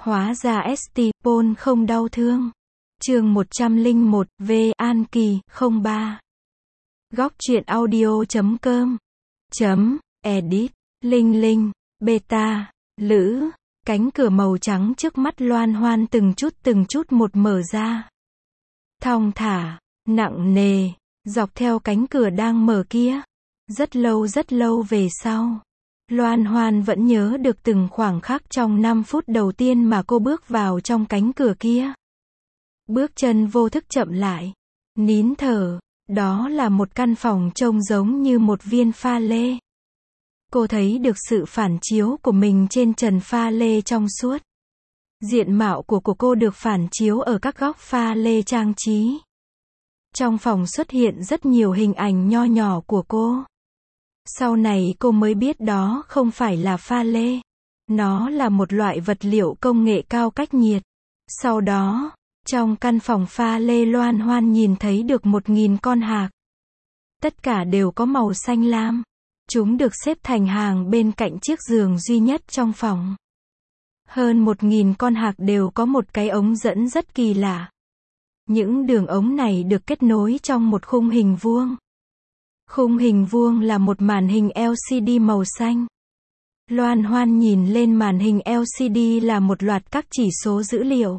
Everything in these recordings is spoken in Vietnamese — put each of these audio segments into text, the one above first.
Hóa ra ST Paul không đau thương. Chương 101, V An Kỳ, 03. Góc truyện audio.com. Edit. Linh Linh. Beta. Lữ. Cánh cửa màu trắng trước mắt Loan Hoan từng chút một mở ra. Thong thả, nặng nề, dọc theo cánh cửa đang mở kia. Rất lâu về sau, Loan Hoan vẫn nhớ được từng khoảng khắc trong 5 phút đầu tiên mà cô bước vào trong cánh cửa kia. Bước chân vô thức chậm lại, nín thở, đó là một căn phòng trông giống như một viên pha lê. Cô thấy được sự phản chiếu của mình trên trần pha lê trong suốt. Diện mạo của cô được phản chiếu ở các góc pha lê trang trí. Trong phòng xuất hiện rất nhiều hình ảnh nho nhỏ của cô. Sau này cô mới biết đó không phải là pha lê. Nó là một loại vật liệu công nghệ cao cách nhiệt. Sau đó, trong căn phòng pha lê Loan Hoan nhìn thấy được 1000 con hạc. Tất cả đều có màu xanh lam. Chúng được xếp thành hàng bên cạnh chiếc giường duy nhất trong phòng. Hơn 1000 con hạc đều có một cái ống dẫn rất kỳ lạ. Những đường ống này được kết nối trong một khung hình vuông. Khung hình vuông là một màn hình LCD màu xanh. Loan Hoan nhìn lên màn hình LCD là một loạt các chỉ số dữ liệu.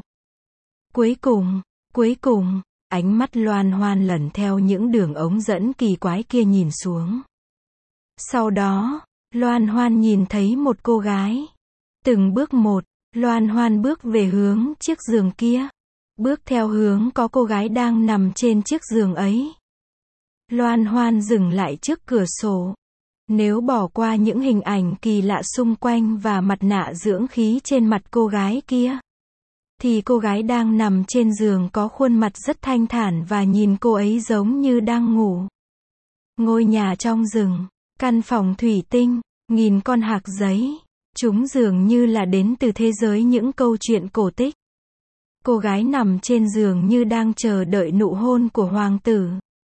Cuối cùng, ánh mắt Loan Hoan lần theo những đường ống dẫn kỳ quái kia nhìn xuống. Sau đó, Loan Hoan nhìn thấy một cô gái. Từng bước một, Loan Hoan bước về hướng chiếc giường kia. Bước theo hướng có cô gái đang nằm trên chiếc giường ấy. Loan Hoan dừng lại trước cửa sổ. Nếu bỏ qua những hình ảnh kỳ lạ xung quanh và mặt nạ dưỡng khí trên mặt cô gái kia, thì cô gái đang nằm trên giường có khuôn mặt rất thanh thản và nhìn cô ấy giống như đang ngủ. Ngôi nhà trong rừng, căn phòng thủy tinh, nghìn con hạc giấy. Chúng dường như là đến từ thế giới những câu chuyện cổ tích. Cô gái nằm trên giường như đang chờ đợi nụ hôn của hoàng tử.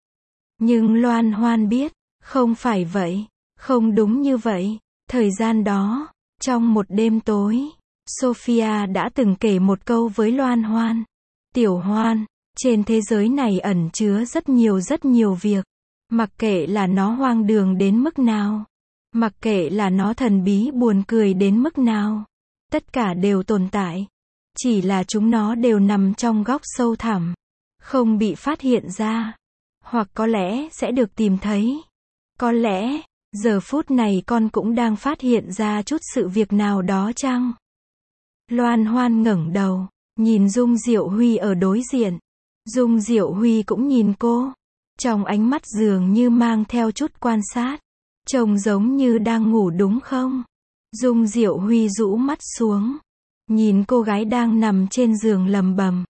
Nhưng Loan Hoan biết, không phải vậy, không đúng như vậy. Thời gian đó, trong một đêm tối, Sophia đã từng kể một câu với Loan Hoan. Tiểu Hoan, trên thế giới này ẩn chứa rất nhiều việc. Mặc kệ là nó hoang đường đến mức nào, mặc kệ là nó thần bí buồn cười đến mức nào, tất cả đều tồn tại. Chỉ là chúng nó đều nằm trong góc sâu thẳm, không bị phát hiện ra. Hoặc có lẽ sẽ được tìm thấy. Có lẽ, giờ phút này con cũng đang phát hiện ra chút sự việc nào đó chăng? Loan Hoan ngẩng đầu, nhìn Dung Diệu Huy ở đối diện. Dung Diệu Huy cũng nhìn cô. Trong ánh mắt dường như mang theo chút quan sát. Trông giống như đang ngủ đúng không? Dung Diệu Huy rũ mắt xuống. Nhìn cô gái đang nằm trên giường lầm bầm.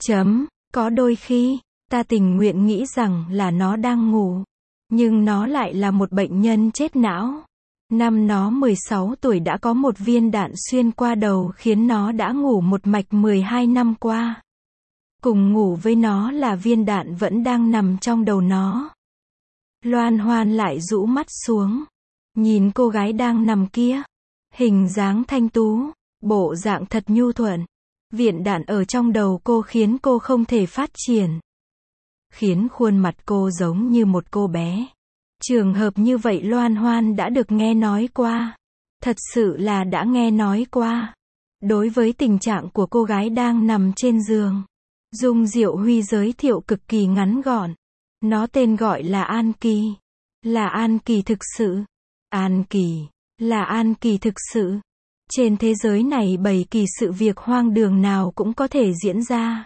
Có đôi khi, ta tình nguyện nghĩ rằng là nó đang ngủ. Nhưng nó lại là một bệnh nhân chết não. Năm nó 16 tuổi đã có một viên đạn xuyên qua đầu khiến nó đã ngủ một mạch 12 năm qua. Cùng ngủ với nó là viên đạn vẫn đang nằm trong đầu nó. Loan Hoan lại rũ mắt xuống. Nhìn cô gái đang nằm kia. Hình dáng thanh tú, bộ dạng thật nhu thuận. Viên đạn ở trong đầu cô khiến cô không thể phát triển. Khiến khuôn mặt cô giống như một cô bé. Trường hợp như vậy Loan Hoan đã được nghe nói qua. Thật sự là đã nghe nói qua. Đối với tình trạng của cô gái đang nằm trên giường, Dung Diệu Huy giới thiệu cực kỳ ngắn gọn. Nó tên gọi là An Kỳ. Là An Kỳ thực sự. An Kỳ. Là An Kỳ thực sự. Trên thế giới này bầy kỳ sự việc hoang đường nào cũng có thể diễn ra.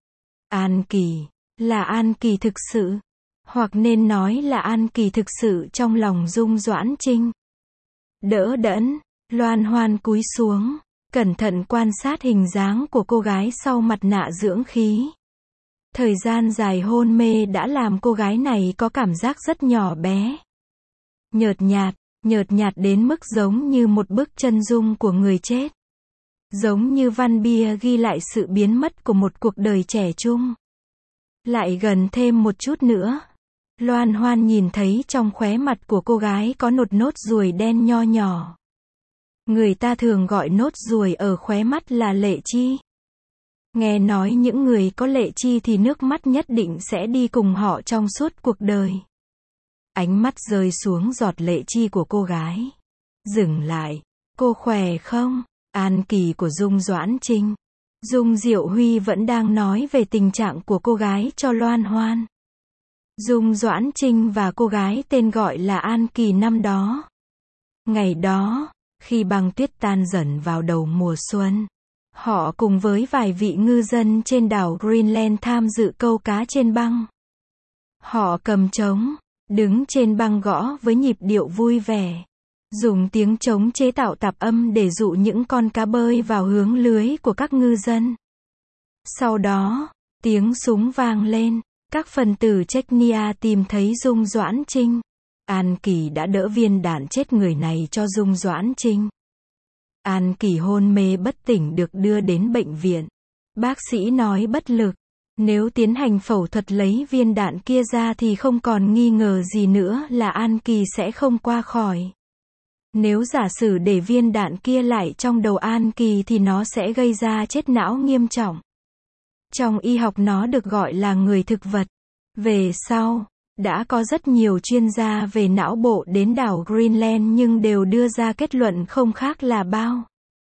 An Kỳ. Là An Kỳ thực sự. Hoặc nên nói là An Kỳ thực sự trong lòng Dung Doãn Trinh. Đỡ đẫn, Loan Hoan cúi xuống, cẩn thận quan sát hình dáng của cô gái sau mặt nạ dưỡng khí. Thời gian dài hôn mê đã làm cô gái này có cảm giác rất nhỏ bé. Nhợt nhạt đến mức giống như một bức chân dung của người chết. Giống như văn bia ghi lại sự biến mất của một cuộc đời trẻ trung. Lại gần thêm một chút nữa. Loan Hoan nhìn thấy trong khóe mặt của cô gái có nốt ruồi đen nho nhỏ. Người ta thường gọi nốt ruồi ở khóe mắt là lệ chi. Nghe nói những người có lệ chi thì nước mắt nhất định sẽ đi cùng họ trong suốt cuộc đời. Ánh mắt rơi xuống giọt lệ chi của cô gái. Dừng lại. Cô khỏe không? An Kỳ của Dung Doãn Trinh. Dung Diệu Huy vẫn đang nói về tình trạng của cô gái cho Loan Hoan. Dung Doãn Trinh và cô gái tên gọi là An Kỳ năm đó. Ngày đó, khi băng tuyết tan dần vào đầu mùa xuân, họ cùng với vài vị ngư dân trên đảo Greenland tham dự câu cá trên băng. Họ cầm trống, đứng trên băng gõ với nhịp điệu vui vẻ, dùng tiếng trống chế tạo tạp âm để dụ những con cá bơi vào hướng lưới của các ngư dân. Sau đó, tiếng súng vang lên, các phần tử Chechnya tìm thấy Dung Doãn Trinh. An Kỳ đã đỡ viên đạn chết người này cho Dung Doãn Trinh. An Kỳ hôn mê bất tỉnh được đưa đến bệnh viện. Bác sĩ nói bất lực. Nếu tiến hành phẫu thuật lấy viên đạn kia ra thì không còn nghi ngờ gì nữa là An Kỳ sẽ không qua khỏi. Nếu giả sử để viên đạn kia lại trong đầu An Kỳ thì nó sẽ gây ra chết não nghiêm trọng. Trong y học nó được gọi là người thực vật. Về sau, đã có rất nhiều chuyên gia về não bộ đến đảo Greenland nhưng đều đưa ra kết luận không khác là bao.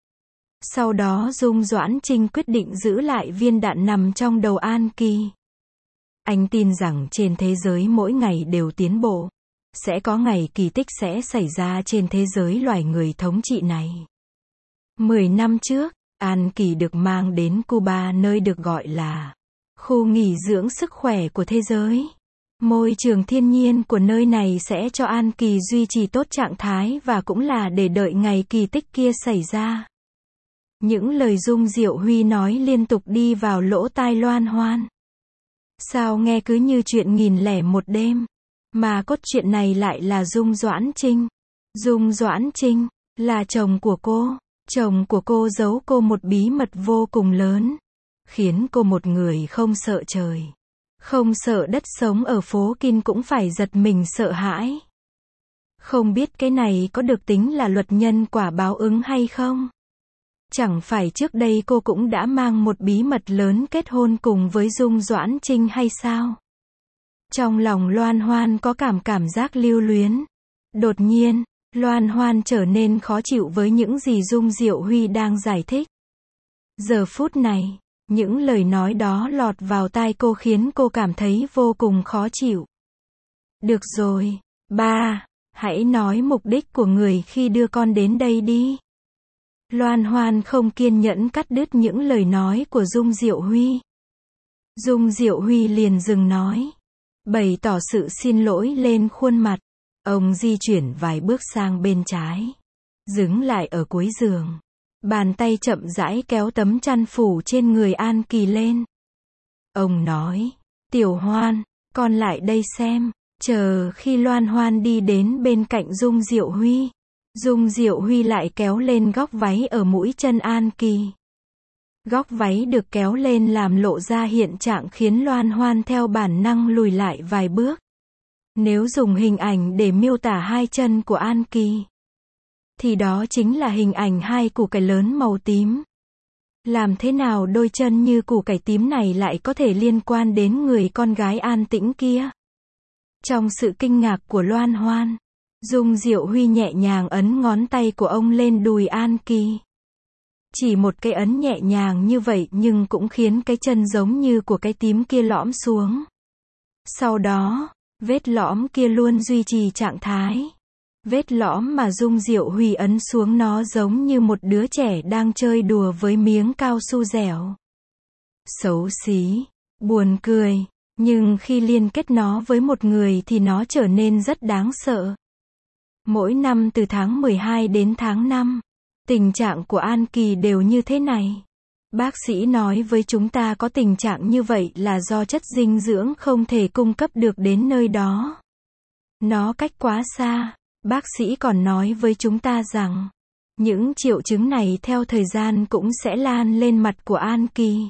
Sau đó Dung Doãn Trinh quyết định giữ lại viên đạn nằm trong đầu An Kỳ. Anh tin rằng trên thế giới mỗi ngày đều tiến bộ. Sẽ có ngày kỳ tích sẽ xảy ra trên thế giới loài người thống trị này. 10 năm trước, An Kỳ được mang đến Cuba nơi được gọi là khu nghỉ dưỡng sức khỏe của thế giới. Môi trường thiên nhiên của nơi này sẽ cho An Kỳ duy trì tốt trạng thái và cũng là để đợi ngày kỳ tích kia xảy ra. Những lời Dung Diệu Huy nói liên tục đi vào lỗ tai Loan Hoan. Sao nghe cứ như chuyện 1001 đêm. Mà cốt truyện này lại là Dung Doãn Trinh. Dung Doãn Trinh là chồng của cô. Chồng của cô giấu cô một bí mật vô cùng lớn, khiến cô một người không sợ trời, không sợ đất sống ở phố Kinh cũng phải giật mình sợ hãi. Không biết cái này có được tính là luật nhân quả báo ứng hay không? Chẳng phải trước đây cô cũng đã mang một bí mật lớn kết hôn cùng với Dung Doãn Trinh hay sao? Trong lòng Loan Hoan có cảm giác lưu luyến. Đột nhiên, Loan Hoan trở nên khó chịu với những gì Dung Diệu Huy đang giải thích. Giờ phút này, những lời nói đó lọt vào tai cô khiến cô cảm thấy vô cùng khó chịu. Được rồi, ba, hãy nói mục đích của người khi đưa con đến đây đi. Loan Hoan không kiên nhẫn cắt đứt những lời nói của Dung Diệu Huy. Dung Diệu Huy liền dừng nói, bày tỏ sự xin lỗi lên khuôn mặt. Ông di chuyển vài bước sang bên trái, dừng lại ở cuối giường. Bàn tay chậm rãi kéo tấm chăn phủ trên người An Kỳ lên. Ông nói, Tiểu Hoan, con lại đây xem. Chờ khi Loan Hoan đi đến bên cạnh Dung Diệu Huy, Dung Diệu Huy lại kéo lên góc váy ở mũi chân An Kỳ. Góc váy được kéo lên làm lộ ra hiện trạng khiến Loan Hoan theo bản năng lùi lại vài bước. Nếu dùng hình ảnh để miêu tả hai chân của An Kỳ, thì đó chính là hình ảnh hai củ cải lớn màu tím. Làm thế nào đôi chân như củ cải tím này lại có thể liên quan đến người con gái an tĩnh kia? Trong sự kinh ngạc của Loan Hoan, Dung Diệu Huy nhẹ nhàng ấn ngón tay của ông lên đùi An Kỳ. Chỉ một cái ấn nhẹ nhàng như vậy nhưng cũng khiến cái chân giống như của cái tím kia lõm xuống. Sau đó, vết lõm kia luôn duy trì trạng thái. Vết lõm mà Dung Diệu Huy ấn xuống nó giống như một đứa trẻ đang chơi đùa với miếng cao su dẻo. Xấu xí, buồn cười, nhưng khi liên kết nó với một người thì nó trở nên rất đáng sợ. Mỗi năm từ tháng 12 đến tháng 5, tình trạng của An Kỳ đều như thế này. Bác sĩ nói với chúng ta có tình trạng như vậy là do chất dinh dưỡng không thể cung cấp được đến nơi đó. Nó cách quá xa. Bác sĩ còn nói với chúng ta rằng, những triệu chứng này theo thời gian cũng sẽ lan lên mặt của An Kỳ.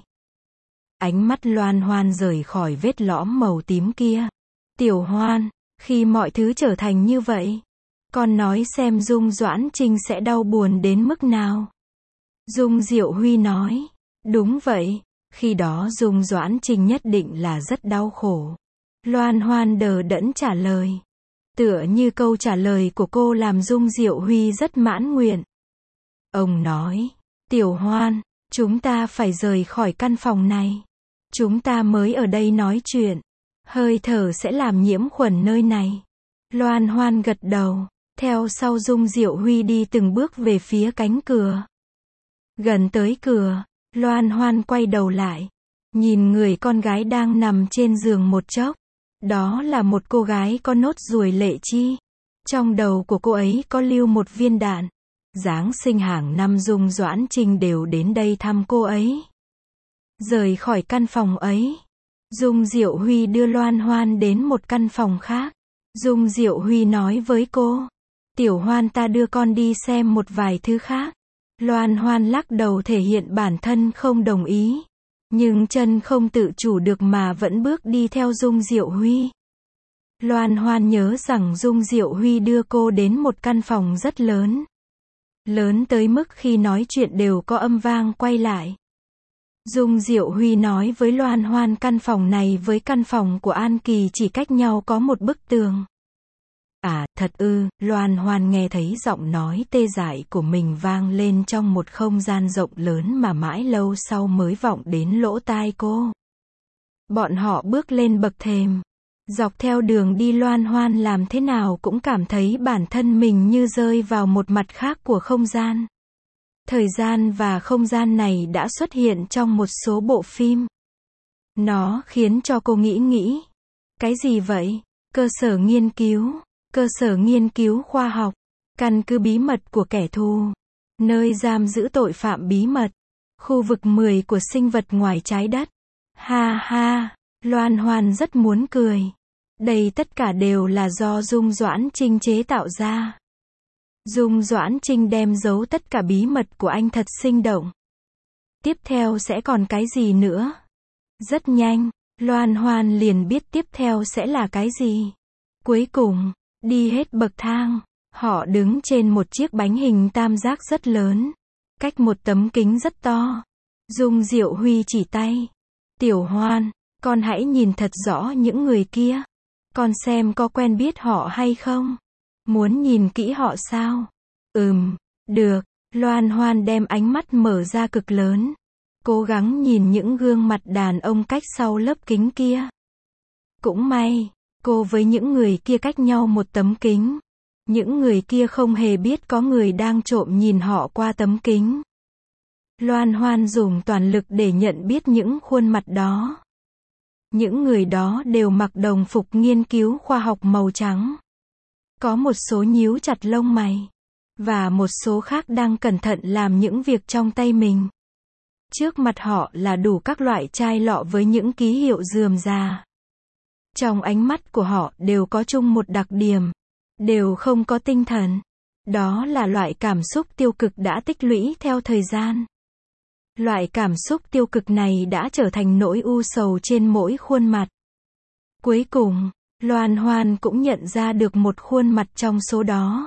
Ánh mắt Loan Hoan rời khỏi vết lõm màu tím kia. Tiểu Hoan, khi mọi thứ trở thành như vậy, Con nói xem Dung Doãn Trinh sẽ đau buồn đến mức nào. Dung Diệu Huy nói. Đúng vậy, khi đó Dung Doãn Trinh nhất định là rất đau khổ. Loan Hoan đờ đẫn trả lời. Tựa như câu trả lời của cô làm Dung Diệu Huy rất mãn nguyện. Ông nói, Tiểu Hoan, chúng ta phải rời khỏi căn phòng này. Chúng ta mới ở đây nói chuyện. Hơi thở sẽ làm nhiễm khuẩn nơi này. Loan Hoan gật đầu, theo sau Dung Diệu Huy đi từng bước về phía cánh cửa. Gần tới cửa, Loan Hoan quay đầu lại, nhìn người con gái đang nằm trên giường một chốc. Đó là một cô gái có nốt ruồi lệ chi. Trong đầu của cô ấy có lưu một viên đạn. Giáng sinh hàng năm Dung Doãn Trinh đều đến đây thăm cô ấy. Rời khỏi căn phòng ấy, Dung Diệu Huy đưa Loan Hoan đến một căn phòng khác. Dung Diệu Huy nói với cô, Tiểu Hoan ta đưa con đi xem một vài thứ khác. Loan Hoan lắc đầu thể hiện bản thân không đồng ý. Nhưng chân không tự chủ được mà vẫn bước đi theo Dung Diệu Huy. Loan Hoan nhớ rằng Dung Diệu Huy đưa cô đến một căn phòng rất lớn. Lớn tới mức khi nói chuyện đều có âm vang quay lại. Dung Diệu Huy nói với Loan Hoan căn phòng này với căn phòng của An Kỳ chỉ cách nhau có một bức tường. À, thật ư, Loan Hoan nghe thấy giọng nói tê dại của mình vang lên trong một không gian rộng lớn mà mãi lâu sau mới vọng đến lỗ tai cô. Bọn họ bước lên bậc thềm. Dọc theo đường đi Loan Hoan làm thế nào cũng cảm thấy bản thân mình như rơi vào một mặt khác của không gian. Thời gian và không gian này đã xuất hiện trong một số bộ phim. Nó khiến cho cô nghĩ. Cái gì vậy? Cơ sở nghiên cứu. Cơ sở nghiên cứu khoa học. Căn cứ bí mật của kẻ thù. Nơi giam giữ tội phạm bí mật. Khu vực 10 của sinh vật ngoài trái đất. Ha ha, Loan Hoan rất muốn cười. Đây tất cả đều là do Dung Doãn Trinh chế tạo ra. Dung Doãn Trinh đem giấu tất cả bí mật của anh thật sinh động. Tiếp theo sẽ còn cái gì nữa? Rất nhanh, Loan Hoan liền biết tiếp theo sẽ là cái gì. Cuối cùng, đi hết bậc thang, họ đứng trên một chiếc bánh hình tam giác rất lớn, cách một tấm kính rất to. Dung Diệu Huy chỉ tay. Tiểu Hoan, con hãy nhìn thật rõ những người kia. Con xem có quen biết họ hay không? Muốn nhìn kỹ họ sao? Được. Loan Hoan đem ánh mắt mở ra cực lớn. Cố gắng nhìn những gương mặt đàn ông cách sau lớp kính kia. Cũng may, cô với những người kia cách nhau một tấm kính. Những người kia không hề biết có người đang trộm nhìn họ qua tấm kính. Loan Hoan dùng toàn lực để nhận biết những khuôn mặt đó. Những người đó đều mặc đồng phục nghiên cứu khoa học màu trắng. Có một số nhíu chặt lông mày. Và một số khác đang cẩn thận làm những việc trong tay mình. Trước mặt họ là đủ các loại chai lọ với những ký hiệu rườm rà. Trong ánh mắt của họ đều có chung một đặc điểm. Đều không có tinh thần. Đó là loại cảm xúc tiêu cực đã tích lũy theo thời gian. Loại cảm xúc tiêu cực này đã trở thành nỗi u sầu trên mỗi khuôn mặt. Cuối cùng, Loan Hoan cũng nhận ra được một khuôn mặt trong số đó.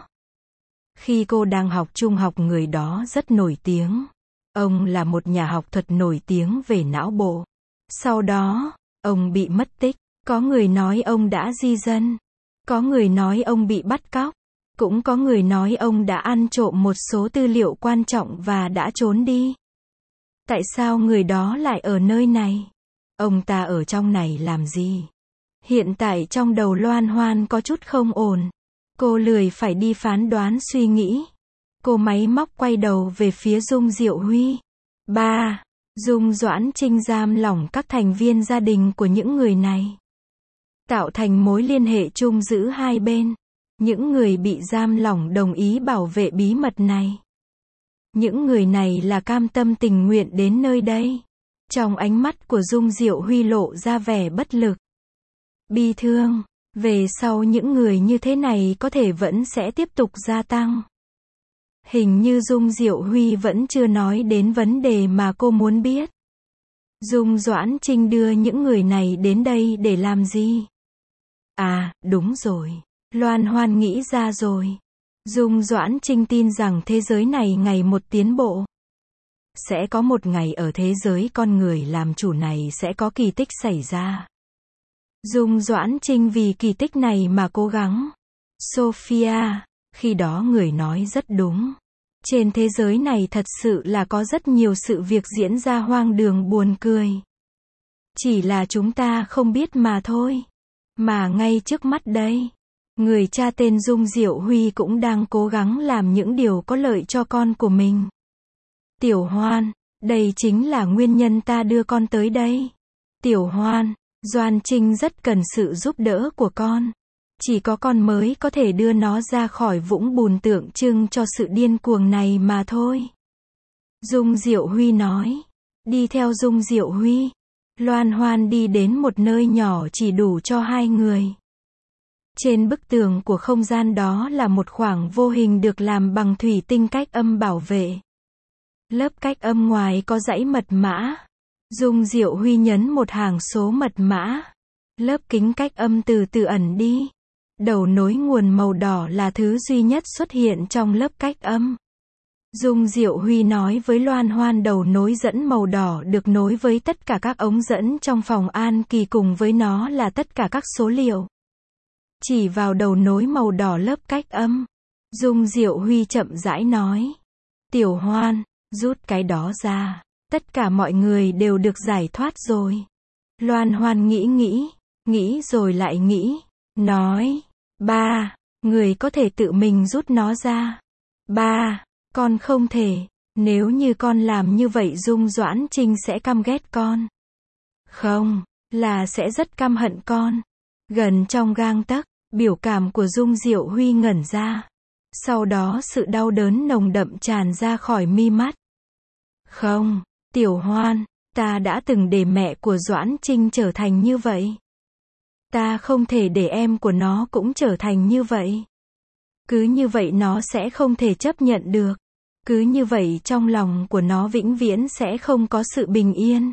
Khi cô đang học trung học người đó rất nổi tiếng. Ông là một nhà học thuật nổi tiếng về não bộ. Sau đó, ông bị mất tích. Có người nói ông đã di dân. Có người nói ông bị bắt cóc. Cũng có người nói ông đã ăn trộm một số tư liệu quan trọng và đã trốn đi. Tại sao người đó lại ở nơi này? Ông ta ở trong này làm gì? Hiện tại trong đầu Loan Hoan có chút không ổn. Cô lười phải đi phán đoán suy nghĩ. Cô máy móc quay đầu về phía Dung Diệu Huy. 3. Dung Doãn Trinh giam lỏng các thành viên gia đình của những người này. Tạo thành mối liên hệ chung giữa hai bên. Những người bị giam lỏng đồng ý bảo vệ bí mật này. Những người này là cam tâm tình nguyện đến nơi đây. Trong ánh mắt của Dung Diệu Huy lộ ra vẻ bất lực. Bi thương. Về sau những người như thế này có thể vẫn sẽ tiếp tục gia tăng. Hình như Dung Diệu Huy vẫn chưa nói đến vấn đề mà cô muốn biết. Dung Doãn Trinh đưa những người này đến đây để làm gì? À, đúng rồi. Loan Hoan nghĩ ra rồi. Dung Doãn Trinh tin rằng thế giới này ngày một tiến bộ. Sẽ có một ngày ở thế giới con người làm chủ này sẽ có kỳ tích xảy ra. Dung Doãn Trinh vì kỳ tích này mà cố gắng. Sophia, khi đó người nói rất đúng. Trên thế giới này thật sự là có rất nhiều sự việc diễn ra hoang đường buồn cười. Chỉ là chúng ta không biết mà thôi. Mà ngay trước mắt đây, người cha tên Dung Diệu Huy cũng đang cố gắng làm những điều có lợi cho con của mình. Tiểu Hoan, đây chính là nguyên nhân ta đưa con tới đây. Tiểu Hoan, Doãn Trinh rất cần sự giúp đỡ của con. Chỉ có con mới có thể đưa nó ra khỏi vũng bùn tượng trưng cho sự điên cuồng này mà thôi. Dung Diệu Huy nói. Đi theo Dung Diệu Huy, Loan Hoan đi đến một nơi nhỏ chỉ đủ cho hai người. Trên bức tường của không gian đó là một khoảng vô hình được làm bằng thủy tinh cách âm bảo vệ. Lớp cách âm ngoài có dãy mật mã. Dung Diệu Huy nhấn một hàng số mật mã. Lớp kính cách âm từ từ ẩn đi. Đầu nối nguồn màu đỏ là thứ duy nhất xuất hiện trong lớp cách âm. Dung Diệu Huy nói với Loan Hoan đầu nối dẫn màu đỏ được nối với tất cả các ống dẫn trong phòng An Kỳ, cùng với nó là tất cả các số liệu. Chỉ vào đầu nối màu đỏ lớp cách âm. Dung Diệu Huy chậm rãi nói. Tiểu Hoan, rút cái đó ra. Tất cả mọi người đều được giải thoát rồi. Loan Hoan nghĩ rồi lại nghĩ. Nói, ba, người có thể tự mình rút nó ra. Ba, con không thể. Nếu như con làm như vậy Dung Doãn Trinh sẽ căm ghét con. Không, là sẽ rất căm hận con. Gần trong gang tấc, biểu cảm của Dung Diệu Huy ngẩn ra. Sau đó sự đau đớn nồng đậm tràn ra khỏi mi mắt. Không, Tiểu Hoan, ta đã từng để mẹ của Doãn Trinh trở thành như vậy. Ta không thể để em của nó cũng trở thành như vậy. Cứ như vậy nó sẽ không thể chấp nhận được. Cứ như vậy trong lòng của nó vĩnh viễn sẽ không có sự bình yên.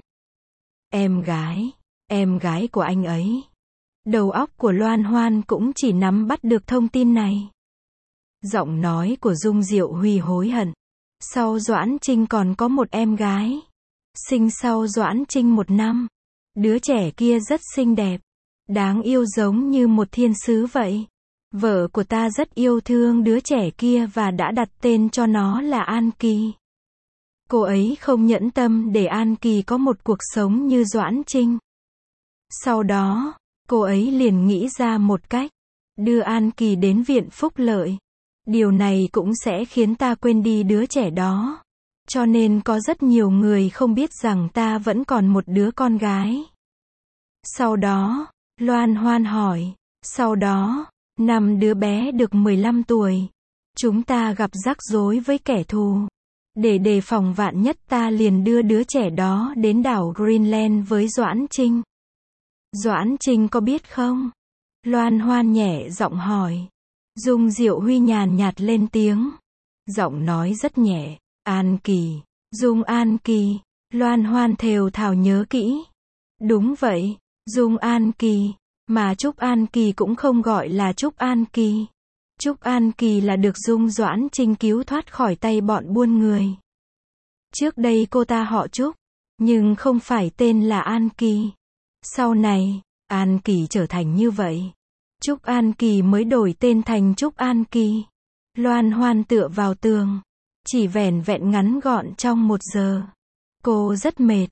Em gái của anh ấy. Đầu óc của Loan Hoan cũng chỉ nắm bắt được thông tin này. Giọng nói của Dung Diệu Huy hối hận. Sau Doãn Trinh còn có một em gái. Sinh sau Doãn Trinh 1 năm. Đứa trẻ kia rất xinh đẹp. Đáng yêu giống như một thiên sứ vậy. Vợ của ta rất yêu thương đứa trẻ kia và đã đặt tên cho nó là An Kỳ. Cô ấy không nhẫn tâm để An Kỳ có một cuộc sống như Doãn Trinh. Sau đó, cô ấy liền nghĩ ra một cách. Đưa An Kỳ đến viện phúc lợi. Điều này cũng sẽ khiến ta quên đi đứa trẻ đó. Cho nên có rất nhiều người không biết rằng ta vẫn còn một đứa con gái. Sau đó, Loan Hoan hỏi. Sau đó, năm đứa bé được 15 tuổi. Chúng ta gặp rắc rối với kẻ thù. Để đề phòng vạn nhất ta liền đưa đứa trẻ đó đến đảo Greenland với Doãn Trinh. Doãn Trinh có biết không? Loan Hoan nhẹ giọng hỏi. Dung Diệu Huy nhàn nhạt lên tiếng. Giọng nói rất nhẹ. An Kỳ. Dung An Kỳ. Loan Hoan thều thào nhớ kỹ. Đúng vậy. Dung An Kỳ. Mà Trúc An Kỳ cũng không gọi là Trúc An Kỳ. Trúc An Kỳ là được Dung Doãn Trinh cứu thoát khỏi tay bọn buôn người. Trước đây cô ta họ Trúc, nhưng không phải tên là An Kỳ. Sau này, An Kỳ trở thành như vậy. Trúc An Kỳ mới đổi tên thành Trúc An Kỳ. Loan Hoan tựa vào tường. Chỉ vẻn vẹn ngắn gọn trong 1 giờ. Cô rất mệt.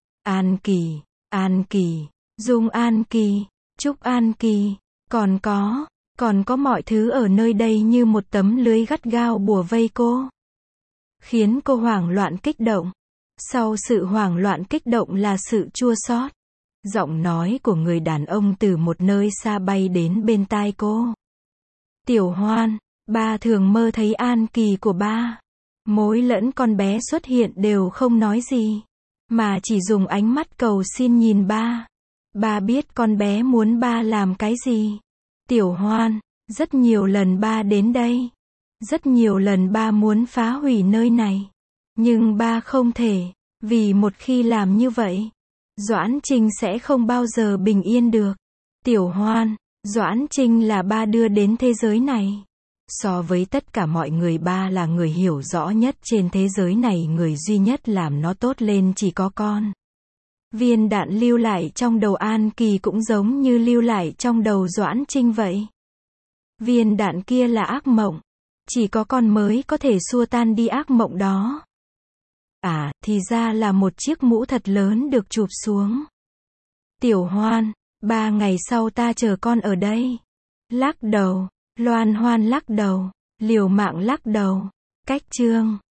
An Kỳ, Dung An Kỳ, Trúc An Kỳ, còn có mọi thứ ở nơi đây như một tấm lưới gắt gao bủa vây cô. Khiến cô hoảng loạn kích động. Sau sự hoảng loạn kích động là sự chua xót. Giọng nói của người đàn ông từ một nơi xa bay đến bên tai cô. Tiểu Hoan, ba thường mơ thấy An Kỳ của ba. Mối lẫn con bé xuất hiện đều không nói gì. Mà chỉ dùng ánh mắt cầu xin nhìn ba. Ba biết con bé muốn ba làm cái gì. Tiểu Hoan, rất nhiều lần ba đến đây. Rất nhiều lần ba muốn phá hủy nơi này. Nhưng ba không thể. Vì một khi làm như vậy, Doãn Trinh sẽ không bao giờ bình yên được. Tiểu Hoan, Doãn Trinh là ba đưa đến thế giới này. So với tất cả mọi người, ba là người hiểu rõ nhất trên thế giới này, người duy nhất làm nó tốt lên chỉ có con. Viên đạn lưu lại trong đầu An Kỳ cũng giống như lưu lại trong đầu Doãn Trinh vậy. Viên đạn kia là ác mộng. Chỉ có con mới có thể xua tan đi ác mộng đó. À, thì ra là một chiếc mũ thật lớn được chụp xuống. Tiểu Hoan, 3 ngày sau ta chờ con ở đây. Lắc đầu, Loan Hoan lắc đầu, liều mạng lắc đầu. Cách chương